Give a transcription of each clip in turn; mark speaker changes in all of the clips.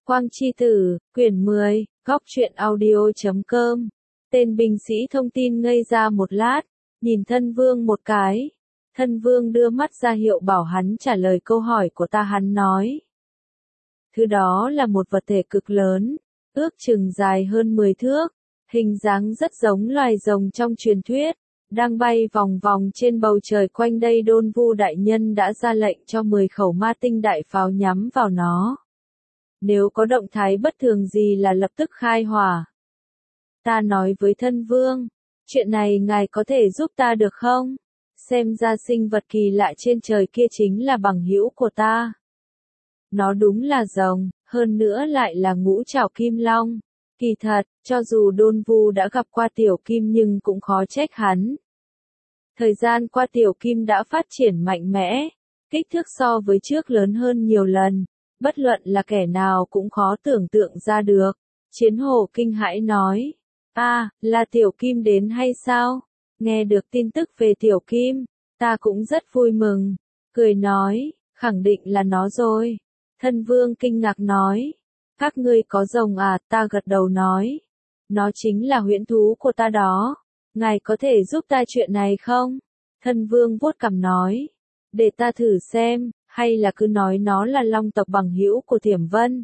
Speaker 1: Quang Chi Tử, quyển 10, góc truyện audio.com. Tên binh sĩ thông tin ngây ra một lát, nhìn thân vương một cái. Thân vương đưa mắt ra hiệu bảo hắn trả lời câu hỏi của ta. Hắn nói. Thứ đó là một vật thể cực lớn, ước chừng dài hơn 10 thước, hình dáng rất giống loài rồng trong truyền thuyết, đang bay vòng vòng trên bầu trời quanh đây. Đôn Vu đại nhân đã ra lệnh cho 10 khẩu ma tinh đại pháo nhắm vào nó. Nếu có động thái bất thường gì là lập tức khai hỏa. Ta nói với thân vương, chuyện này ngài có thể giúp ta được không? Xem ra sinh vật kỳ lạ trên trời kia chính là bằng hữu của ta. Nó đúng là rồng, hơn nữa lại là ngũ trảo kim long. Kỳ thật, cho dù Đôn Vu đã gặp qua tiểu kim nhưng cũng khó trách hắn. Thời gian qua tiểu kim đã phát triển mạnh mẽ, kích thước so với trước lớn hơn nhiều lần. Bất luận là kẻ nào cũng khó tưởng tượng ra được. Chiến Hổ kinh hãi nói. Là tiểu kim đến hay sao? Nghe được tin tức về tiểu kim, ta cũng rất vui mừng. Cười nói, khẳng định là nó rồi. Thân vương kinh ngạc nói. Các ngươi có rồng à? Ta gật đầu nói. Nó chính là huyễn thú của ta đó. Ngài có thể giúp ta chuyện này không? Thân vương vuốt cằm nói. Để ta thử xem. Hay là cứ nói nó là long tộc bằng hữu của Thiểm Vân.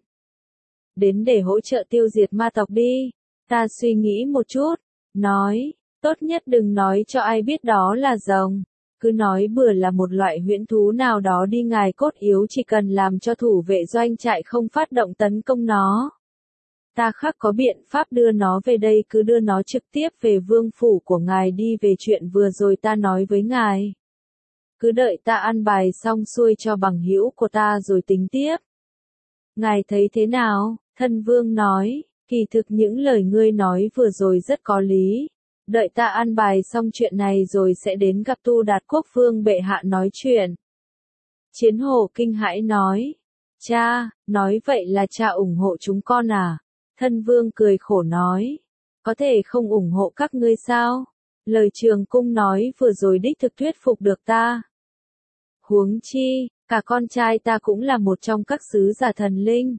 Speaker 1: Đến để hỗ trợ tiêu diệt ma tộc đi. Ta suy nghĩ một chút, nói, tốt nhất đừng nói cho ai biết đó là rồng. Cứ nói bừa là một loại huyễn thú nào đó đi. Ngài cốt yếu chỉ cần làm cho thủ vệ doanh trại không phát động tấn công nó. Ta khắc có biện pháp đưa nó về đây. Cứ đưa nó trực tiếp về vương phủ của ngài đi. Về chuyện vừa rồi ta nói với ngài. Cứ đợi ta an bài xong xuôi cho bằng hữu của ta rồi tính tiếp. Ngài thấy thế nào? Thân vương nói, kỳ thực những lời ngươi nói vừa rồi rất có lý. Đợi ta an bài xong chuyện này rồi sẽ đến gặp Tu Đạt Quốc vương bệ hạ nói chuyện. Chiến Hổ kinh hãi nói, cha, nói vậy là cha ủng hộ chúng con à? Thân vương cười khổ nói, có thể không ủng hộ các ngươi sao? Lời Trường Cung nói vừa rồi đích thực thuyết phục được ta. Huống chi, cả con trai ta cũng là một trong các sứ giả thần linh.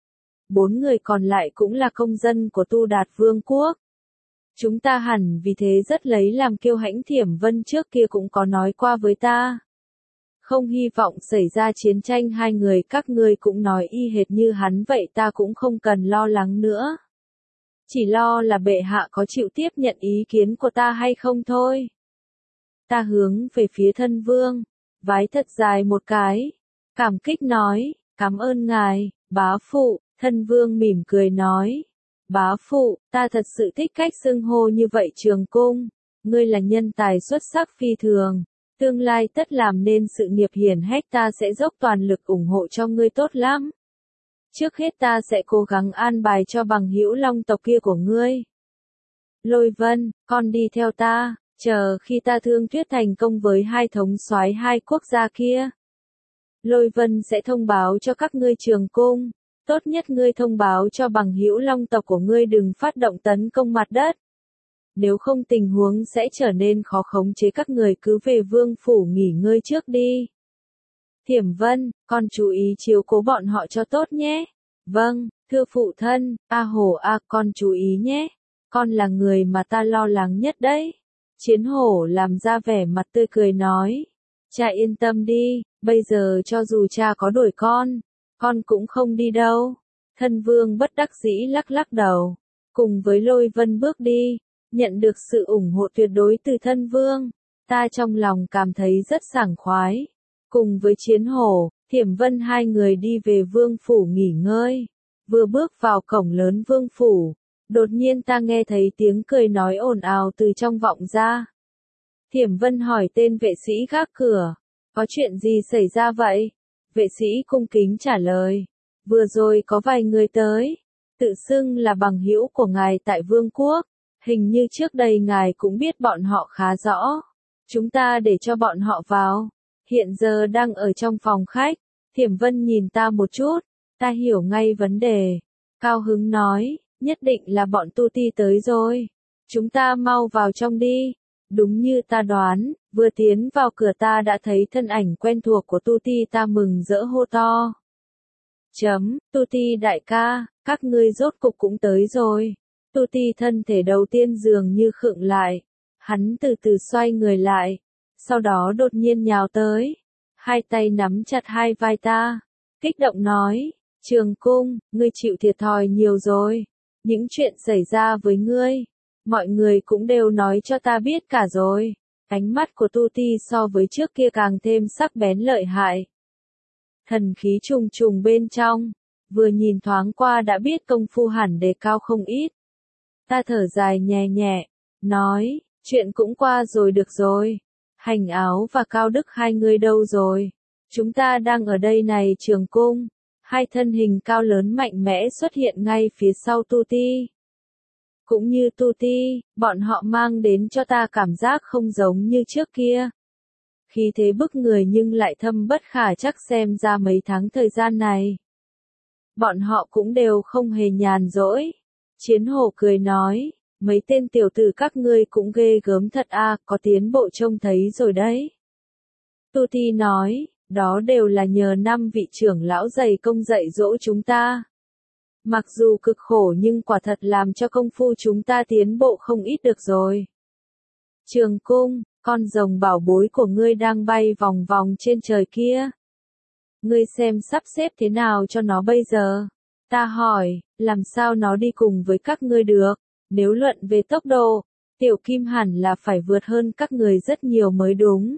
Speaker 1: 4 người còn lại cũng là công dân của Tu Đạt Vương quốc. Chúng ta hẳn vì thế rất lấy làm kiêu hãnh. Thiểm Vân trước kia cũng có nói qua với ta. Không hy vọng xảy ra chiến tranh. Hai người các ngươi cũng nói y hệt như hắn vậy. Ta cũng không cần lo lắng nữa. Chỉ lo là bệ hạ có chịu tiếp nhận ý kiến của ta hay không thôi. Ta hướng về phía thân vương. Vái thật dài một cái. Cảm kích nói, cảm ơn ngài, bá phụ. Thân vương mỉm cười nói. Bá phụ, ta thật sự thích cách xưng hô như vậy. Trường Cung. Ngươi là nhân tài xuất sắc phi thường. Tương lai tất làm nên sự nghiệp hiển hách. Ta sẽ dốc toàn lực ủng hộ cho ngươi tốt lắm. Trước hết ta sẽ cố gắng an bài cho bằng hữu long tộc kia của ngươi. Lôi Vân, con đi theo ta. Chờ khi ta thương thuyết thành công với hai thống soái hai quốc gia kia. Lôi Vân sẽ thông báo cho các ngươi. Trường Cung. Tốt nhất ngươi thông báo cho bằng hữu long tộc của ngươi đừng phát động tấn công mặt đất. Nếu không tình huống sẽ trở nên khó khống chế. Các người cứ về vương phủ nghỉ ngơi trước đi. Thiểm Vân, con chú ý chiếu cố bọn họ cho tốt nhé. Vâng, thưa phụ thân. Hổ con chú ý nhé. Con là người mà ta lo lắng nhất đấy. Chiến Hổ làm ra vẻ mặt tươi cười nói. Cha yên tâm đi, bây giờ cho dù cha có đuổi con cũng không đi đâu. Thân vương bất đắc dĩ lắc lắc đầu. Cùng với Lôi Vân bước đi, nhận được sự ủng hộ tuyệt đối từ thân vương. Ta trong lòng cảm thấy rất sảng khoái. Cùng với Chiến Hổ, Thiểm Vân hai người đi về vương phủ nghỉ ngơi. Vừa bước vào cổng lớn vương phủ. Đột nhiên ta nghe thấy tiếng cười nói ồn ào từ trong vọng ra. Thiểm Vân hỏi tên vệ sĩ gác cửa. Có chuyện gì xảy ra vậy? Vệ sĩ cung kính trả lời. Vừa rồi có vài người tới. Tự xưng là bằng hữu của ngài tại vương quốc. Hình như trước đây ngài cũng biết bọn họ khá rõ. Chúng ta để cho bọn họ vào. Hiện giờ đang ở trong phòng khách. Thiểm Vân nhìn ta một chút. Ta hiểu ngay vấn đề. Cao hứng nói. Nhất định là bọn Tu Ti tới rồi. Chúng ta mau vào trong đi. Đúng như ta đoán, vừa tiến vào cửa ta đã thấy thân ảnh quen thuộc của Tu Ti. Ta mừng rỡ hô to. Tu Ti đại ca, các ngươi rốt cục cũng tới rồi. Tu Ti thân thể đầu tiên dường như khựng lại. Hắn từ từ xoay người lại. Sau đó đột nhiên nhào tới. Hai tay nắm chặt hai vai ta. Kích động nói, Trường Cung, ngươi chịu thiệt thòi nhiều rồi. Những chuyện xảy ra với ngươi, mọi người cũng đều nói cho ta biết cả rồi. Ánh mắt của Tu Ti so với trước kia càng thêm sắc bén lợi hại. Thần khí trùng trùng bên trong, vừa nhìn thoáng qua đã biết công phu hẳn đề cao không ít. Ta thở dài nhẹ nhẹ, nói, chuyện cũng qua rồi được rồi. Hành Áo và Cao Đức hai người đâu rồi? Chúng ta đang ở đây này Trường Cung. Hai thân hình cao lớn mạnh mẽ xuất hiện ngay phía sau Tu Ti. Cũng như Tu Ti, bọn họ mang đến cho ta cảm giác không giống như trước kia. Khí thế bức người nhưng lại thâm bất khả chắc, xem ra mấy tháng thời gian này. Bọn họ cũng đều không hề nhàn rỗi. Chiến Hổ cười nói, mấy tên tiểu tử các ngươi cũng ghê gớm thật a, có tiến bộ trông thấy rồi đấy. Tu Ti nói, đó đều là nhờ 5 vị trưởng lão dày công dạy dỗ chúng ta. Mặc dù cực khổ nhưng quả thật làm cho công phu chúng ta tiến bộ không ít được rồi. Trường Cung, con rồng bảo bối của ngươi đang bay vòng vòng trên trời kia. Ngươi xem sắp xếp thế nào cho nó bây giờ? Ta hỏi, làm sao nó đi cùng với các ngươi được? Nếu luận về tốc độ, Tiểu Kim hẳn là phải vượt hơn các người rất nhiều mới đúng.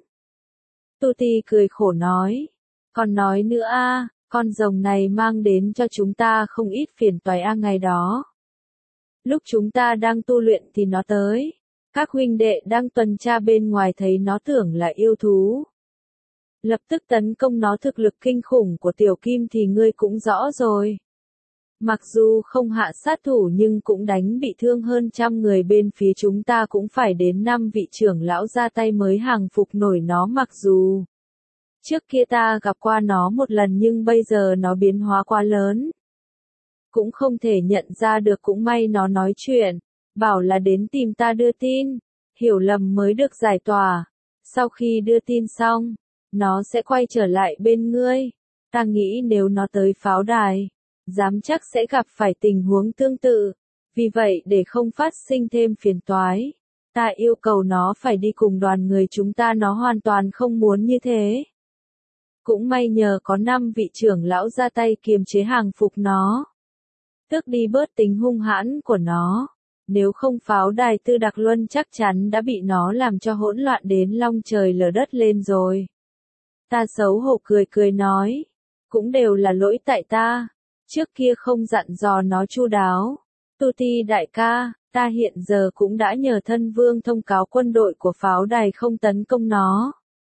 Speaker 1: Tu Ti cười khổ nói, còn nói nữa a, con rồng này mang đến cho chúng ta không ít phiền toái a ngày đó. Lúc chúng ta đang tu luyện thì nó tới. Các huynh đệ đang tuần tra bên ngoài thấy nó tưởng là yêu thú. Lập tức tấn công nó, thực lực kinh khủng của Tiểu Kim thì ngươi cũng rõ rồi. Mặc dù không hạ sát thủ nhưng cũng đánh bị thương hơn 100 người, bên phía chúng ta cũng phải đến 5 vị trưởng lão ra tay mới hàng phục nổi nó. Mặc dù trước kia ta gặp qua nó một lần nhưng bây giờ nó biến hóa quá lớn. Cũng không thể nhận ra được, cũng may nó nói chuyện, bảo là đến tìm ta đưa tin, hiểu lầm mới được giải tỏa. Sau khi đưa tin xong, nó sẽ quay trở lại bên ngươi. Ta nghĩ nếu nó tới pháo đài, dám chắc sẽ gặp phải tình huống tương tự. Vì vậy để không phát sinh thêm phiền toái, ta yêu cầu nó phải đi cùng đoàn người chúng ta. Nó hoàn toàn không muốn như thế. Cũng may nhờ có 5 vị trưởng lão ra tay kiềm chế hàng phục nó, tước đi bớt tính hung hãn của nó. Nếu không pháo đài Tư Đặc Luân chắc chắn đã bị nó làm cho hỗn loạn đến long trời lở đất lên rồi. Ta xấu hổ cười cười nói, cũng đều là lỗi tại ta, trước kia không dặn dò nó chu đáo. Tu Ti đại ca, ta hiện giờ cũng đã nhờ Thân Vương thông cáo quân đội của pháo đài không tấn công nó.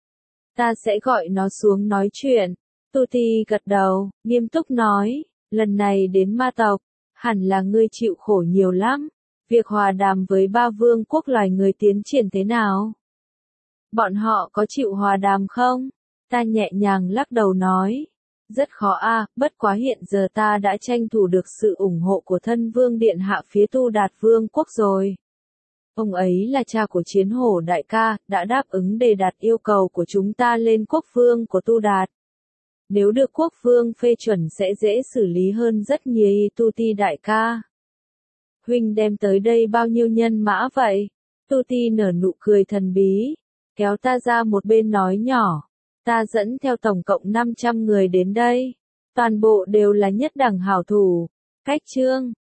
Speaker 1: Ta sẽ gọi nó xuống nói chuyện. Tu Ti gật đầu, nghiêm túc nói, lần này đến ma tộc, hẳn là ngươi chịu khổ nhiều lắm. Việc hòa đàm với 3 vương quốc loài người tiến triển thế nào? Bọn họ có chịu hòa đàm không? Ta nhẹ nhàng lắc đầu nói, rất khó a, bất quá hiện giờ ta đã tranh thủ được sự ủng hộ của Thân Vương điện hạ phía Tu Đạt vương quốc rồi. Ông ấy là cha của Chiến Hổ đại ca, đã đáp ứng đề đạt yêu cầu của chúng ta lên quốc vương của Tu Đạt. Nếu được quốc vương phê chuẩn sẽ dễ xử lý hơn rất nhiều. Tu Ti đại ca, huynh đem tới đây bao nhiêu nhân mã vậy? Tu Ti nở nụ cười thần bí, kéo ta ra một bên nói nhỏ, ta dẫn theo tổng cộng 500 người đến đây. Toàn bộ đều là nhất đẳng hảo thủ. Cách chương